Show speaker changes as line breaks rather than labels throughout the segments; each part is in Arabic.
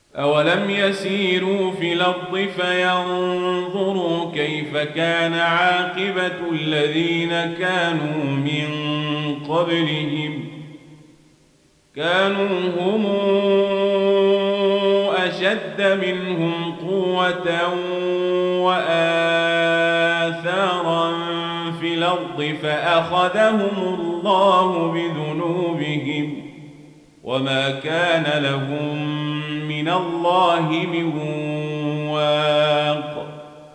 أولم يسيروا في الأرض فينظروا كيف كان عاقبة الذين كانوا من قبلهم كانوا هم أشد منهم قوة وآثارا في الأرض فأخذهم الله بذنوبهم وما كان لهم من الله من واق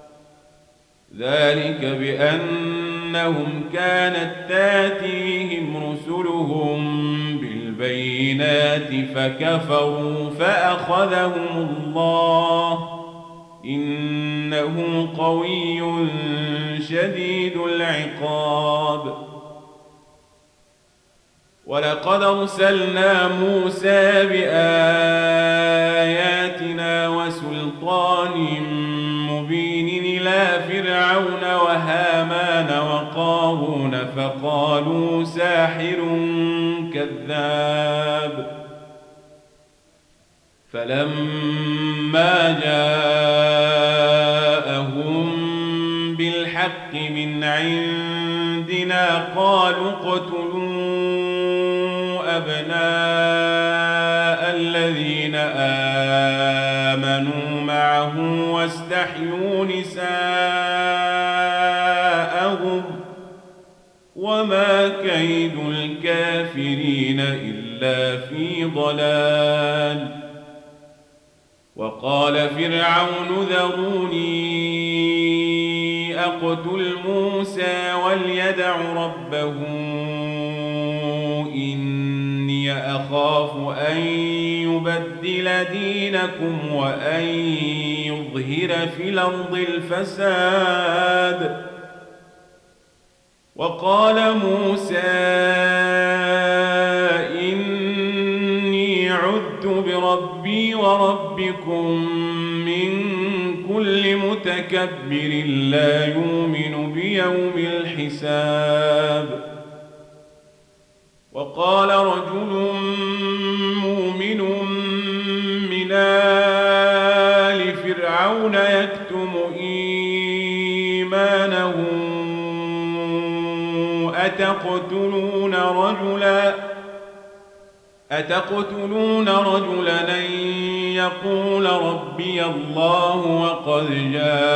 ذلك بأنهم كانت تاتيهم رسلهم بالبينات فكفروا فأخذهم الله إنه قوي شديد العقاب ولقد أرسلنا موسى بآياتنا وسلطان مبين إلى فرعون وهامان وقارون فقالوا ساحر كذاب فلما جاءهم بالحق من عندنا قالوا اقتلوا أبناء الذين آمنوا معه واستحيوا نساءهم وما كيد الكافرين إلا في ضلال وقال فرعون ذروني أقتل موسى وليدع ربه إني أخاف أن يبدل دينكم وأن يظهر في الأرض الفساد وقال موسى إني عذت بربي وربكم من كل متكبر لا يؤمن بيوم الحساب وقال رجل مؤمن من آل فرعون يكتم إيمانه أتقتلون رجلا أن يقول ربي الله وقد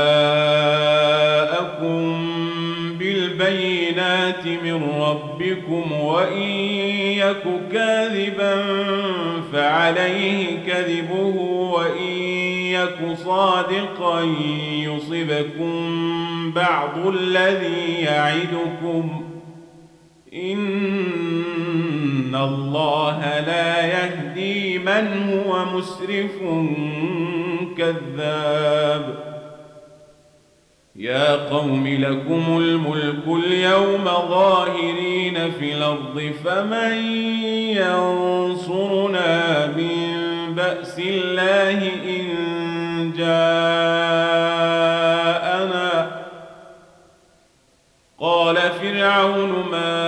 جاءكم بالبينات من ربكم وإن يك كاذبا فعليه كذبه وإن يك صادقا يصبكم بعض الذي يعدكم إن الله لا يهدي من هو مسرف كذاب يا قوم لكم الملك اليوم ظاهرين في الأرض فمن ينصرنا من بأس الله إن جاءنا قال فرعون ما